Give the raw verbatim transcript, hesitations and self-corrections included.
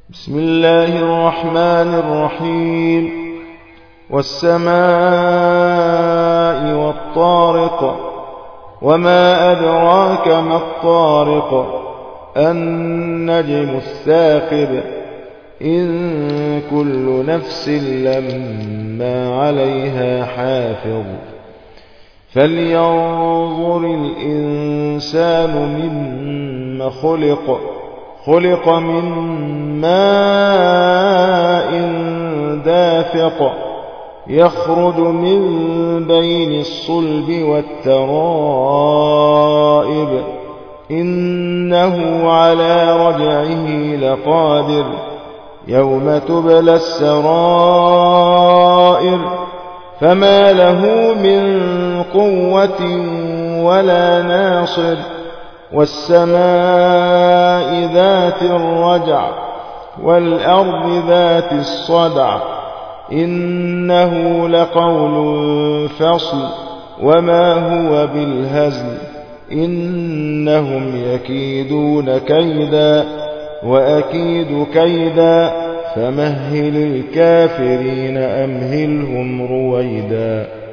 بسم الله الرحمن الرحيم والسماء والطارق وما أدراك ما الطارق النجم الثاقب إن كل نفس لما عليها حافظ فلينظر الإنسان مما خلق خلق من ماء دافق يخرج من بين الصلب والترائب إنه على رجعه لقادر يوم تبلى السرائر فما له من قوة ولا ناصر والسماء ذات الرجع والأرض ذات الصدع إنه لقول فصل وما هو بالهزل إنهم يكيدون كيدا وأكيد كيدا فمهل الكافرين أمهلهم رويدا.